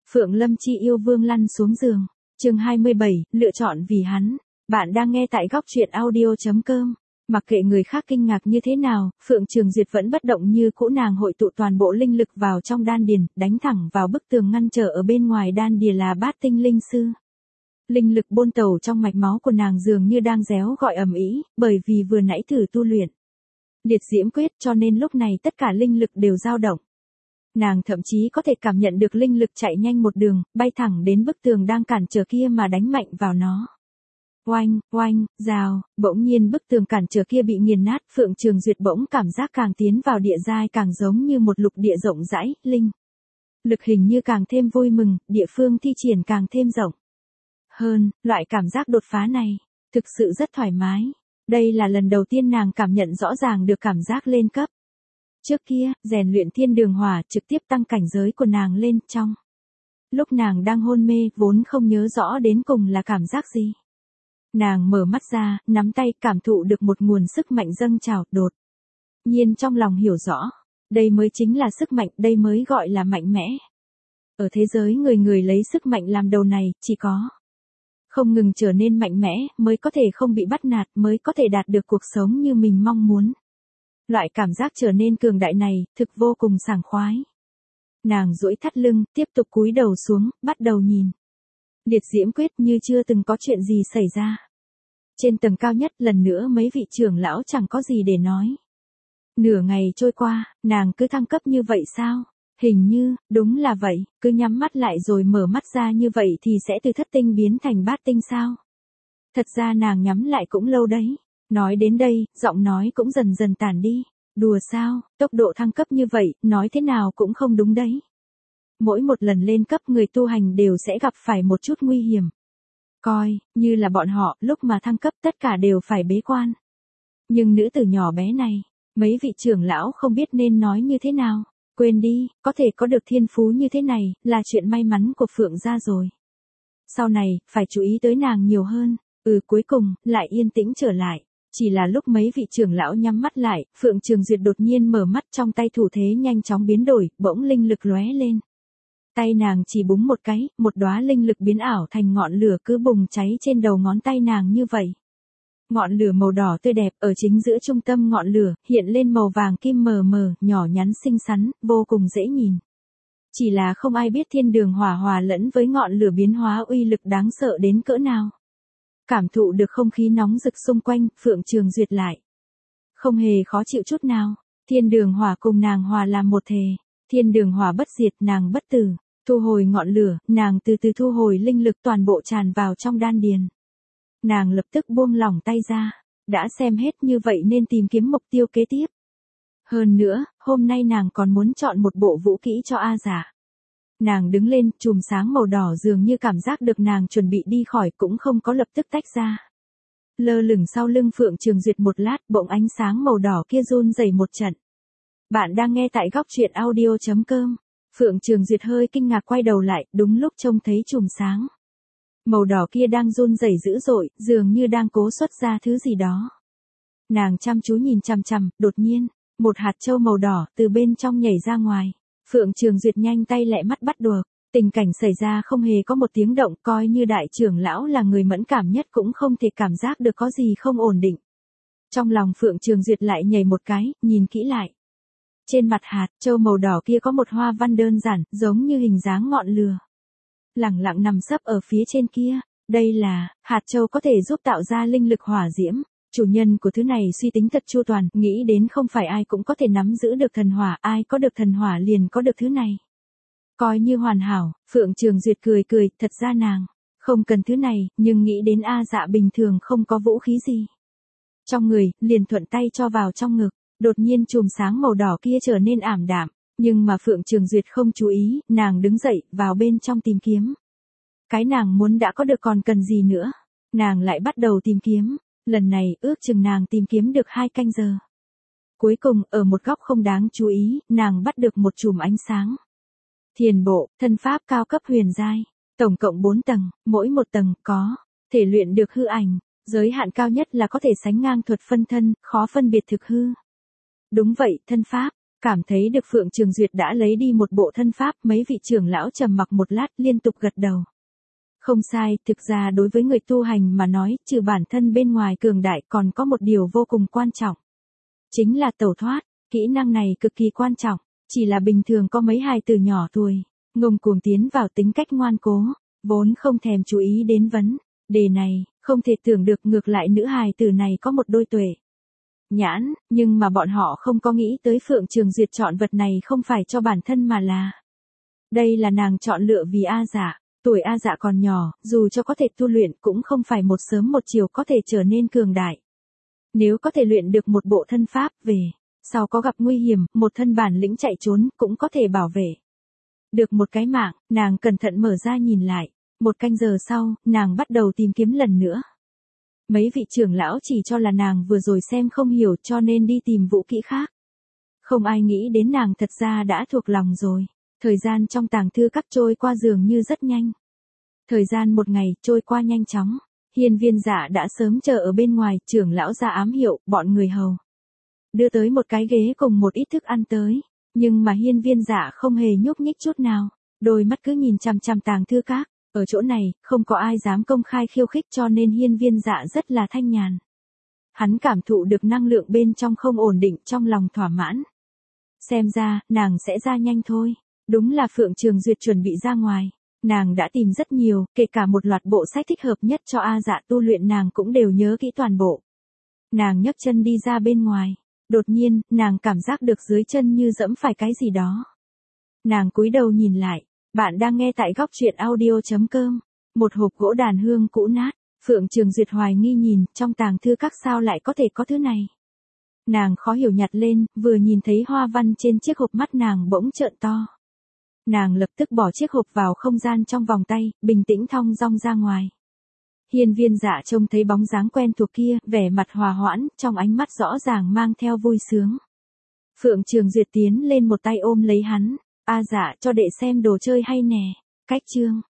Phượng Lâm Chi yêu vương lăn xuống giường. Chương 27, lựa chọn vì hắn. Bạn đang nghe tại góc truyện audio.com. Mặc kệ người khác kinh ngạc như thế nào, Phượng Trường Duyệt vẫn bất động như cũ, nàng hội tụ toàn bộ linh lực vào trong đan điền, đánh thẳng vào bức tường ngăn trở ở bên ngoài đan điền là Bát Tinh Linh Sư. Linh lực bôn tẩu trong mạch máu của nàng dường như đang réo gọi ầm ĩ, bởi vì vừa nãy thử tu luyện Liệt Diễm Quyết cho nên lúc này tất cả linh lực đều dao động. Nàng thậm chí có thể cảm nhận được linh lực chạy nhanh một đường, bay thẳng đến bức tường đang cản trở kia mà đánh mạnh vào nó. Oanh, oanh, rào, bỗng nhiên bức tường cản trở kia bị nghiền nát, Phượng Trường Duyệt bỗng cảm giác càng tiến vào địa giai càng giống như một lục địa rộng rãi, linh lực hình như càng thêm vui mừng, địa phương thi triển càng thêm rộng hơn, loại cảm giác đột phá này thực sự rất thoải mái. Đây là lần đầu tiên nàng cảm nhận rõ ràng được cảm giác lên cấp. Trước kia, rèn luyện thiên đường hỏa trực tiếp tăng cảnh giới của nàng lên trong. Lúc nàng đang hôn mê, vốn không nhớ rõ đến cùng là cảm giác gì. Nàng mở mắt ra, nắm tay, cảm thụ được một nguồn sức mạnh dâng trào, đột nhiên trong lòng hiểu rõ. Đây mới chính là sức mạnh, đây mới gọi là mạnh mẽ. Ở thế giới người người lấy sức mạnh làm đầu này, chỉ có không ngừng trở nên mạnh mẽ, mới có thể không bị bắt nạt, mới có thể đạt được cuộc sống như mình mong muốn. Loại cảm giác trở nên cường đại này, thực vô cùng sảng khoái. Nàng duỗi thắt lưng, tiếp tục cúi đầu xuống, bắt đầu nhìn Liệt Diễm Quyết như chưa từng có chuyện gì xảy ra. Trên tầng cao nhất lần nữa mấy vị trưởng lão chẳng có gì để nói. Nửa ngày trôi qua, nàng cứ thăng cấp như vậy sao? Hình như, đúng là vậy, cứ nhắm mắt lại rồi mở mắt ra như vậy thì sẽ từ thất tinh biến thành bát tinh sao? Thật ra nàng nhắm lại cũng lâu đấy. Nói đến đây, giọng nói cũng dần dần tản đi. Đùa sao, tốc độ thăng cấp như vậy, nói thế nào cũng không đúng đấy. Mỗi một lần lên cấp người tu hành đều sẽ gặp phải một chút nguy hiểm. Coi, như là bọn họ, lúc mà thăng cấp tất cả đều phải bế quan. Nhưng nữ tử nhỏ bé này, mấy vị trưởng lão không biết nên nói như thế nào. Quên đi, có thể có được thiên phú như thế này, là chuyện may mắn của Phượng gia rồi. Sau này, phải chú ý tới nàng nhiều hơn. Cuối cùng, lại yên tĩnh trở lại. Chỉ là lúc mấy vị trưởng lão nhắm mắt lại, Phượng Trường Duyệt đột nhiên mở mắt, trong tay thủ thế nhanh chóng biến đổi, bỗng linh lực lóe lên. Tay nàng chỉ búng một cái, một đóa linh lực biến ảo thành ngọn lửa cứ bùng cháy trên đầu ngón tay nàng như vậy. Ngọn lửa màu đỏ tươi đẹp, ở chính giữa trung tâm ngọn lửa, hiện lên màu vàng kim mờ mờ, nhỏ nhắn xinh xắn, vô cùng dễ nhìn. Chỉ là không ai biết thiên đường hỏa hòa lẫn với ngọn lửa biến hóa uy lực đáng sợ đến cỡ nào. Cảm thụ được không khí nóng rực xung quanh, Phượng Trường Duyệt lại không hề khó chịu chút nào. Thiên đường hỏa cùng nàng hòa làm một thể. Thiên đường hỏa bất diệt, nàng bất tử. Thu hồi ngọn lửa, nàng từ từ thu hồi linh lực toàn bộ tràn vào trong đan điền. Nàng lập tức buông lỏng tay ra. Đã xem hết như vậy nên tìm kiếm mục tiêu kế tiếp. Hơn nữa, hôm nay nàng còn muốn chọn một bộ vũ kỹ cho A Giả. Nàng đứng lên, chùm sáng màu đỏ dường như cảm giác được nàng chuẩn bị đi khỏi cũng không có lập tức tách ra. Lơ lửng sau lưng Phượng Trường Duyệt một lát, bỗng ánh sáng màu đỏ kia run rẩy một trận. Bạn đang nghe tại góc truyện audio.com. Phượng Trường Duyệt hơi kinh ngạc quay đầu lại, đúng lúc trông thấy chùm sáng màu đỏ kia đang run rẩy dữ dội, dường như đang cố xuất ra thứ gì đó. Nàng chăm chú nhìn chằm chằm, đột nhiên, một hạt châu màu đỏ từ bên trong nhảy ra ngoài. Phượng Trường Duyệt nhanh tay lẹ mắt bắt được. Tình cảnh xảy ra không hề có một tiếng động, coi như đại trưởng lão là người mẫn cảm nhất cũng không thể cảm giác được có gì không ổn định. Trong lòng Phượng Trường Duyệt lại nhảy một cái, nhìn kỹ lại. Trên mặt hạt châu màu đỏ kia có một hoa văn đơn giản, giống như hình dáng ngọn lửa. Lẳng lặng nằm sấp ở phía trên kia. Đây là, hạt châu có thể giúp tạo ra linh lực hỏa diễm. Chủ nhân của thứ này suy tính thật chu toàn, nghĩ đến không phải ai cũng có thể nắm giữ được thần hỏa, ai có được thần hỏa liền có được thứ này. Coi như hoàn hảo, Phượng Trường Duyệt cười cười, thật ra nàng không cần thứ này, nhưng nghĩ đến A Dạ bình thường không có vũ khí gì trong người, liền thuận tay cho vào trong ngực. Đột nhiên chùm sáng màu đỏ kia trở nên ảm đạm, nhưng mà Phượng Trường Duyệt không chú ý, nàng đứng dậy, vào bên trong tìm kiếm. Cái nàng muốn đã có được còn cần gì nữa. Nàng lại bắt đầu tìm kiếm. Lần này, ước chừng nàng tìm kiếm được 2 canh giờ. Cuối cùng, ở một góc không đáng chú ý, nàng bắt được một chùm ánh sáng. Thiền bộ, thân pháp cao cấp huyền giai. Tổng cộng 4 tầng, mỗi một tầng có thể luyện được hư ảnh. Giới hạn cao nhất là có thể sánh ngang thuật phân thân, khó phân biệt thực hư. Đúng vậy, thân pháp. Cảm thấy được Phượng Trường Duyệt đã lấy đi một bộ thân pháp, mấy vị trưởng lão trầm mặc một lát liên tục gật đầu. Không sai, thực ra đối với người tu hành mà nói, trừ bản thân bên ngoài cường đại còn có một điều vô cùng quan trọng. Chính là tẩu thoát, kỹ năng này cực kỳ quan trọng, chỉ là bình thường có mấy hài tử nhỏ tuổi, ngông cuồng tiến vào tính cách ngoan cố, vốn không thèm chú ý đến vấn đề này, không thể tưởng được ngược lại nữ hài tử này có một đôi tuệ nhãn, nhưng mà bọn họ không có nghĩ tới Phượng Trường Duyệt chọn vật này không phải cho bản thân mà là. Đây là nàng chọn lựa vì A Dạ, tuổi A Dạ còn nhỏ, dù cho có thể tu luyện cũng không phải một sớm một chiều có thể trở nên cường đại. Nếu có thể luyện được một bộ thân pháp về, sau có gặp nguy hiểm, một thân bản lĩnh chạy trốn cũng có thể bảo vệ được một cái mạng, nàng cẩn thận mở ra nhìn lại, 1 canh giờ sau, nàng bắt đầu tìm kiếm lần nữa. Mấy vị trưởng lão chỉ cho là nàng vừa rồi xem không hiểu cho nên đi tìm vũ kỹ khác. Không ai nghĩ đến nàng thật ra đã thuộc lòng rồi. Thời gian trong tàng thư các trôi qua dường như rất nhanh. Thời gian một ngày trôi qua nhanh chóng. Hiên Viên Dạ đã sớm chờ ở bên ngoài, trưởng lão ra ám hiệu, bọn người hầu đưa tới một cái ghế cùng một ít thức ăn tới. Nhưng mà Hiên Viên Dạ không hề nhúc nhích chút nào. Đôi mắt cứ nhìn chằm chằm tàng thư các. Ở chỗ này, không có ai dám công khai khiêu khích cho nên Hiên Viên Dạ rất là thanh nhàn. Hắn cảm thụ được năng lượng bên trong không ổn định, trong lòng thỏa mãn. Xem ra, nàng sẽ ra nhanh thôi. Đúng là Phượng Trường Duyệt chuẩn bị ra ngoài. Nàng đã tìm rất nhiều, kể cả một loạt bộ sách thích hợp nhất cho A Dạ tu luyện nàng cũng đều nhớ kỹ toàn bộ. Nàng nhấc chân đi ra bên ngoài. Đột nhiên, nàng cảm giác được dưới chân như dẫm phải cái gì đó. Nàng cúi đầu nhìn lại. Bạn đang nghe tại góc truyện audio.com. Một hộp gỗ đàn hương cũ nát. Phượng Trường Duyệt hoài nghi nhìn, trong tàng thư các sao lại có thể có thứ này. Nàng khó hiểu nhặt lên, vừa nhìn thấy hoa văn trên chiếc hộp mắt nàng bỗng trợn to. Nàng lập tức bỏ chiếc hộp vào không gian trong vòng tay, bình tĩnh thong dong ra ngoài. Hiên Viên Dạ trông thấy bóng dáng quen thuộc kia, vẻ mặt hòa hoãn, trong ánh mắt rõ ràng mang theo vui sướng. Phượng Trường Duyệt tiến lên một tay ôm lấy hắn. A Dạ cho đệ xem đồ chơi hay nè. Cách chương.